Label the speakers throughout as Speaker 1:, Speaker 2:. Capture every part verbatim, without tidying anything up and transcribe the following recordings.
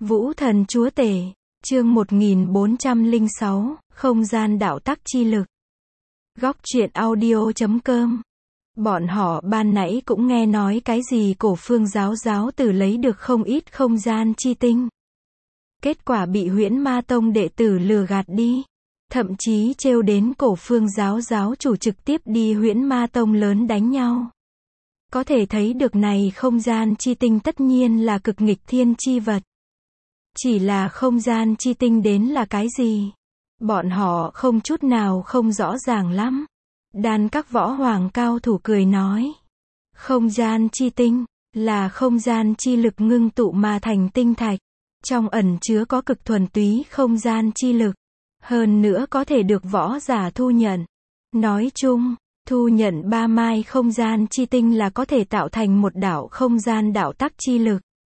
Speaker 1: Vũ Thần Chúa Tể, chương một nghìn bốn trăm lẻ sáu, không gian đạo tắc chi lực. Góc truyện audio chấm com. Bọn họ ban nãy cũng nghe nói cái gì cổ phương giáo giáo tử lấy được không ít không gian chi tinh. Kết quả bị Huyễn Ma Tông đệ tử lừa gạt đi. Thậm chí trêu đến cổ phương giáo giáo chủ trực tiếp đi Huyễn Ma Tông lớn đánh nhau. Có thể thấy được này không gian chi tinh tất nhiên là cực nghịch thiên chi vật. Chỉ là không gian chi tinh đến là cái gì? Bọn họ không chút nào không rõ ràng lắm. Đan các võ hoàng cao thủ cười nói. Không gian chi tinh, là không gian chi lực ngưng tụ mà thành tinh thạch. Trong ẩn chứa có cực thuần túy không gian chi lực. Hơn nữa có thể được võ giả thu nhận. Nói chung, thu nhận ba mai không gian chi tinh là có thể tạo thành một đạo không gian đạo tắc chi lực.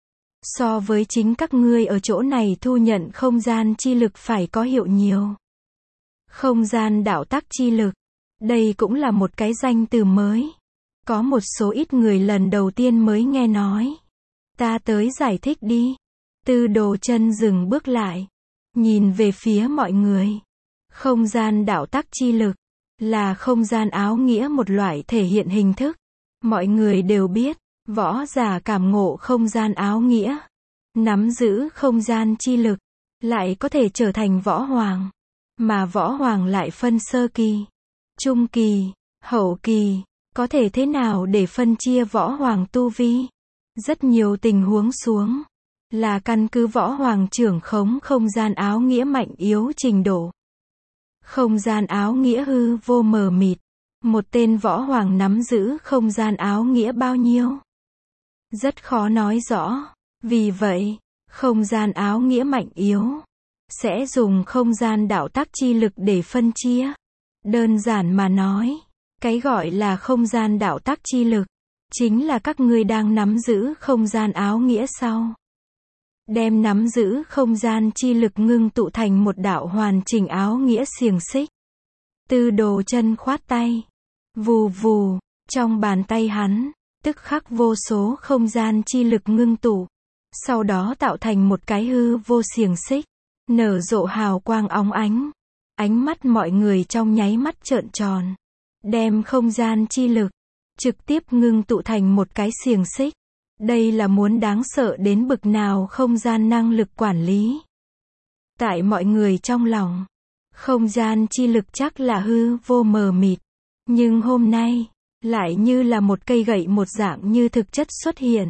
Speaker 1: So với chính các ngươi ở chỗ này thu nhận không gian chi lực phải có hiệu nhiều. Không gian đạo tắc chi lực. Đây cũng là một cái danh từ mới. Có một số ít người lần đầu tiên mới nghe nói. Ta tới giải thích đi. Tư Đồ Chân dừng bước lại. Nhìn về phía mọi người. Không gian đạo tắc chi lực. Là không gian áo nghĩa một loại thể hiện hình thức. Mọi người đều biết. Võ giả cảm ngộ không gian áo nghĩa. Nắm giữ không gian chi lực. Lại có thể trở thành võ hoàng. Mà võ hoàng lại phân sơ kỳ, trung kỳ, hậu kỳ. Có thể thế nào để phân chia võ hoàng tu vi? Rất nhiều tình huống xuống. Là căn cứ võ hoàng trưởng khống không gian áo nghĩa mạnh yếu trình độ. Không gian áo nghĩa hư vô mờ mịt. Một tên võ hoàng nắm giữ không gian áo nghĩa bao nhiêu? Rất khó nói rõ. Vì vậy, không gian áo nghĩa mạnh yếu sẽ dùng không gian đạo tắc chi lực để phân chia. Đơn giản mà nói, cái gọi là không gian đạo tắc chi lực chính là các ngươi đang nắm giữ không gian áo nghĩa sau. Đem nắm giữ không gian chi lực ngưng tụ thành một đạo hoàn chỉnh áo nghĩa xiềng xích. Tư Đồ Chân khoát tay. Vù vù, trong bàn tay hắn, tức khắc vô số không gian chi lực ngưng tụ. Sau đó tạo thành một cái hư vô xiềng xích. Nở rộ hào quang óng ánh. Ánh mắt mọi người trong nháy mắt trợn tròn. Đem không gian chi lực trực tiếp ngưng tụ thành một cái xiềng xích. Đây là muốn đáng sợ đến bực nào không gian năng lực quản lý. Tại mọi người trong lòng, không gian chi lực chắc là hư vô mờ mịt. Nhưng hôm nay, lại như là một cây gậy một dạng như thực chất xuất hiện.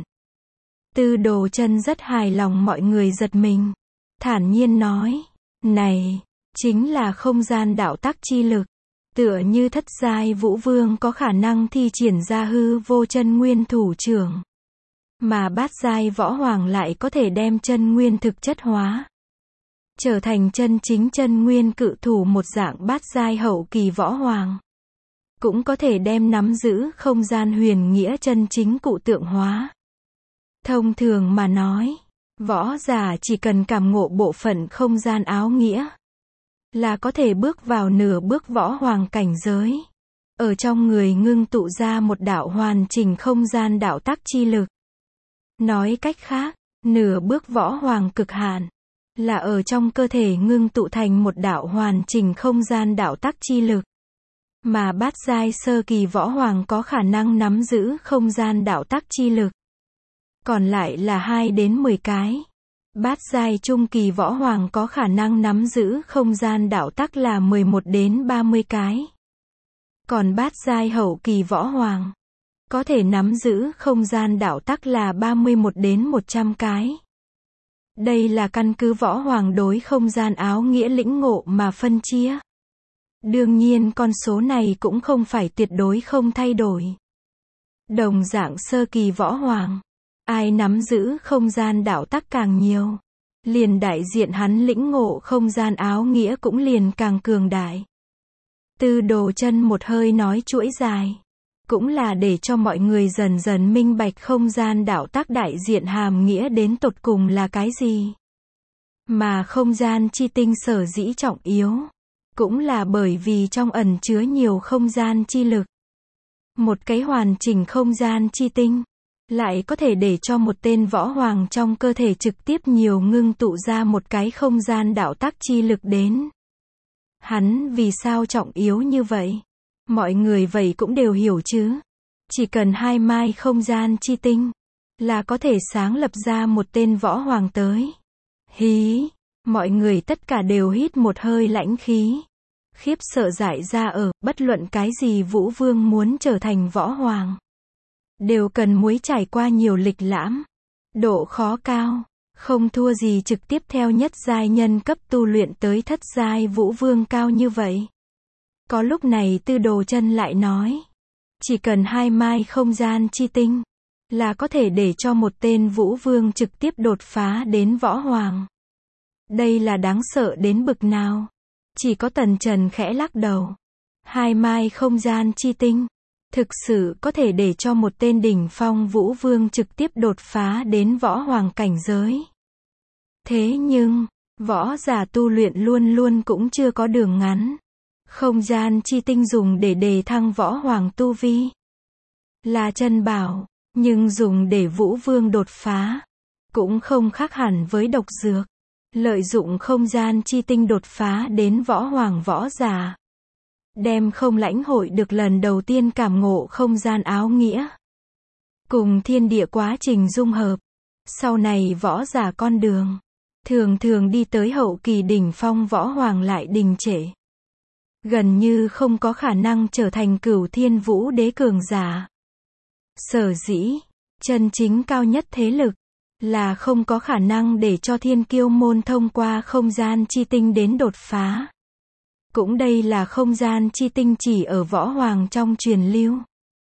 Speaker 1: Tư Đồ Chân rất hài lòng mọi người giật mình. Thản nhiên nói, này, chính là không gian đạo tắc chi lực. Tựa như thất giai vũ vương có khả năng thi triển ra hư vô chân nguyên thủ trưởng. Mà bát giai võ hoàng lại có thể đem chân nguyên thực chất hóa. Trở thành chân chính chân nguyên cự thủ một dạng bát giai hậu kỳ võ hoàng. Cũng có thể đem nắm giữ không gian huyền nghĩa chân chính cụ tượng hóa. Thông thường mà nói, võ giả chỉ cần cảm ngộ bộ phận không gian áo nghĩa là có thể bước vào nửa bước võ hoàng cảnh giới. Ở trong người ngưng tụ ra một đạo hoàn chỉnh không gian đạo tắc chi lực. Nói cách khác, nửa bước võ hoàng cực hạn là ở trong cơ thể ngưng tụ thành một đạo hoàn chỉnh không gian đạo tắc chi lực. Mà bát giai sơ kỳ võ hoàng có khả năng nắm giữ không gian đạo tắc chi lực. Còn lại là hai đến mười cái. Bát giai trung kỳ võ hoàng có khả năng nắm giữ không gian đạo tắc là mười một đến ba mươi cái. Còn bát giai hậu kỳ võ hoàng có thể nắm giữ không gian đạo tắc là ba mươi mốt đến một trăm cái. Đây là căn cứ võ hoàng đối không gian áo nghĩa lĩnh ngộ mà phân chia. Đương nhiên con số này cũng không phải tuyệt đối không thay đổi. Đồng dạng sơ kỳ võ hoàng, ai nắm giữ không gian đạo tắc càng nhiều, liền đại diện hắn lĩnh ngộ không gian áo nghĩa cũng liền càng cường đại. Tư Đồ Chân một hơi nói chuỗi dài, cũng là để cho mọi người dần dần minh bạch không gian đạo tắc đại diện hàm nghĩa đến tột cùng là cái gì. Mà không gian chi tinh sở dĩ trọng yếu, cũng là bởi vì trong ẩn chứa nhiều không gian chi lực. Một cái hoàn chỉnh không gian chi tinh lại có thể để cho một tên võ hoàng trong cơ thể trực tiếp nhiều ngưng tụ ra một cái không gian đạo tắc chi lực đến. Hắn vì sao trọng yếu như vậy? Mọi người vậy cũng đều hiểu chứ. Chỉ cần hai mai không gian chi tinh, là có thể sáng lập ra một tên võ hoàng tới. Hí, mọi người tất cả đều hít một hơi lãnh khí. Khiếp sợ dại ra ở, bất luận cái gì Vũ Vương muốn trở thành võ hoàng, đều cần muối trải qua nhiều lịch lãm. Độ khó cao, không thua gì trực tiếp theo nhất giai nhân cấp tu luyện tới thất giai Vũ Vương cao như vậy. Có lúc này Tư Đồ Chân lại nói, chỉ cần hai mai không gian chi tinh, là có thể để cho một tên Vũ Vương trực tiếp đột phá đến võ hoàng. Đây là đáng sợ đến bực nào? Chỉ có Tần Trần khẽ lắc đầu. Hai mai không gian chi tinh, thực sự có thể để cho một tên đỉnh phong Vũ Vương trực tiếp đột phá đến võ hoàng cảnh giới. Thế nhưng, võ giả tu luyện luôn luôn cũng chưa có đường ngắn. Không gian chi tinh dùng để đề thăng võ hoàng tu vi là chân bảo, nhưng dùng để Vũ Vương đột phá cũng không khác hẳn với độc dược. Lợi dụng không gian chi tinh đột phá đến võ hoàng võ giả, đem không lãnh hội được lần đầu tiên cảm ngộ không gian áo nghĩa, cùng thiên địa quá trình dung hợp. Sau này võ giả con đường, thường thường đi tới hậu kỳ đỉnh phong võ hoàng lại đình trệ. Gần như không có khả năng trở thành cửu thiên vũ đế cường giả. Sở dĩ, chân chính cao nhất thế lực, là không có khả năng để cho thiên kiêu môn thông qua không gian chi tinh đến đột phá. Cũng đây là không gian chi tinh chỉ ở võ hoàng trong truyền lưu.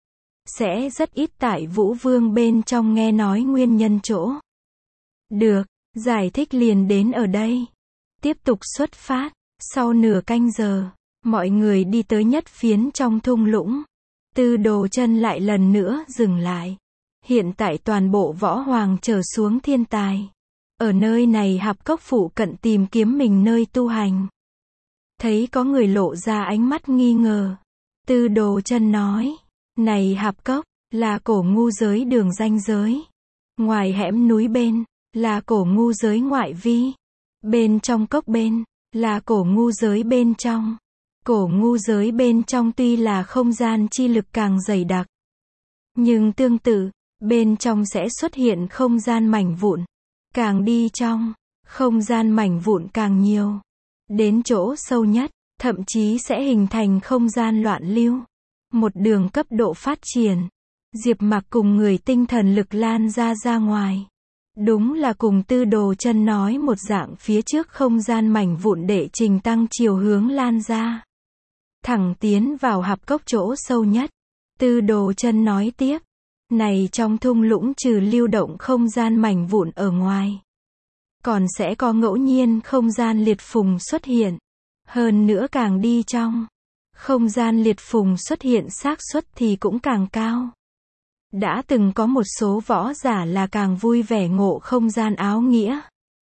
Speaker 1: Sẽ rất ít tại Vũ Vương bên trong nghe nói nguyên nhân chỗ. Được, giải thích liền đến ở đây. Tiếp tục xuất phát. Sau nửa canh giờ, mọi người đi tới nhất phiến trong thung lũng. Tư Đồ Chân lại lần nữa dừng lại. Hiện tại toàn bộ võ hoàng trở xuống thiên tài. Ở nơi này hạp cốc phụ cận tìm kiếm mình nơi tu hành. Thấy có người lộ ra ánh mắt nghi ngờ. Tư Đồ Chân nói, này hạp cốc, là cổ ngu giới đường ranh giới. Ngoài hẻm núi bên, là cổ ngu giới ngoại vi. Bên trong cốc bên, là cổ ngu giới bên trong. Cổ ngu giới bên trong tuy là không gian chi lực càng dày đặc, nhưng tương tự, bên trong sẽ xuất hiện không gian mảnh vụn. Càng đi trong, không gian mảnh vụn càng nhiều. Đến chỗ sâu nhất, thậm chí sẽ hình thành không gian loạn lưu. Một đường cấp độ phát triển. Diệp Mặc cùng người tinh thần lực lan ra ra ngoài. Đúng là cùng Tư Đồ Chân nói một dạng, phía trước không gian mảnh vụn đệ trình tăng chiều hướng lan ra. Thẳng tiến vào hạp cốc chỗ sâu nhất. Tư Đồ Chân nói tiếp. Này trong thung lũng trừ lưu động không gian mảnh vụn ở ngoài, còn sẽ có ngẫu nhiên không gian liệt phùng xuất hiện. Hơn nữa càng đi trong, không gian liệt phùng xuất hiện xác suất thì cũng càng cao. Đã từng có một số võ giả là càng vui vẻ ngộ không gian áo nghĩa,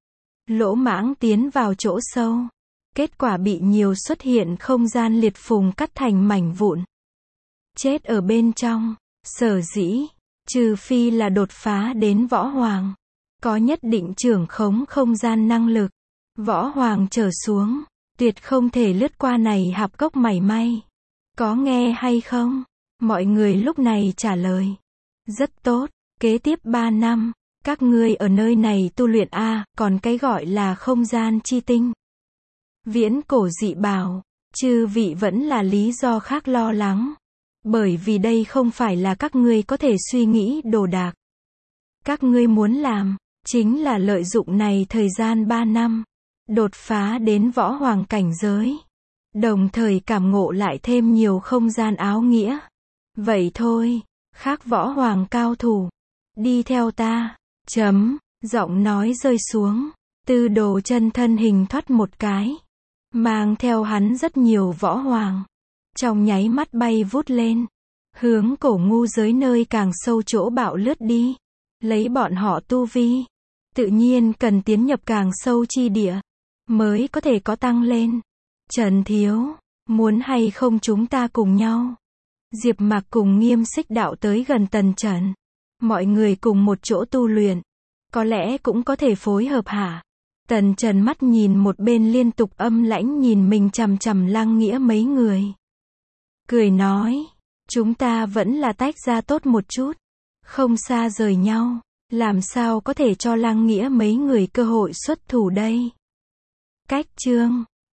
Speaker 1: lỗ mãng tiến vào chỗ sâu. Kết quả bị nhiều xuất hiện không gian liệt phùng cắt thành mảnh vụn. Chết ở bên trong. Sở dĩ, trừ phi là đột phá đến võ hoàng, có nhất định trưởng khống không gian năng lực, võ hoàng trở xuống, tuyệt không thể lướt qua này hạp cốc mảy may. Có nghe hay không? Mọi người lúc này trả lời. Rất tốt, kế tiếp ba năm, các ngươi ở nơi này tu luyện a, còn cái gọi là không gian chi tinh. Viễn cổ dị bảo, chư vị vẫn là lý do khác lo lắng. Bởi vì đây không phải là các ngươi có thể suy nghĩ đồ đạc. Các ngươi muốn làm, chính là lợi dụng này thời gian ba năm, đột phá đến võ hoàng cảnh giới. Đồng thời cảm ngộ lại thêm nhiều không gian áo nghĩa. Vậy thôi, khác võ hoàng cao thủ. Đi theo ta, chấm, giọng nói rơi xuống. Tư Đồ Chân thân hình thoát một cái. Mang theo hắn rất nhiều võ hoàng. Trong nháy mắt bay vút lên, hướng cổ ngu giới nơi càng sâu chỗ bạo lướt đi. Lấy bọn họ tu vi, tự nhiên cần tiến nhập càng sâu chi địa, mới có thể có tăng lên. Trần Thiếu, muốn hay không chúng ta cùng nhau? Diệp Mặc cùng Nghiêm Xích Đạo tới gần Tần Trần. Mọi người cùng một chỗ tu luyện. Có lẽ cũng có thể phối hợp hả? Tần Trần mắt nhìn một bên liên tục âm lãnh nhìn mình chằm chằm Lăng Nghĩa mấy người. Cười nói, chúng ta vẫn là tách ra tốt một chút. Không xa rời nhau. Làm sao có thể cho Lăng Nghĩa mấy người cơ hội xuất thủ đây? Cách chương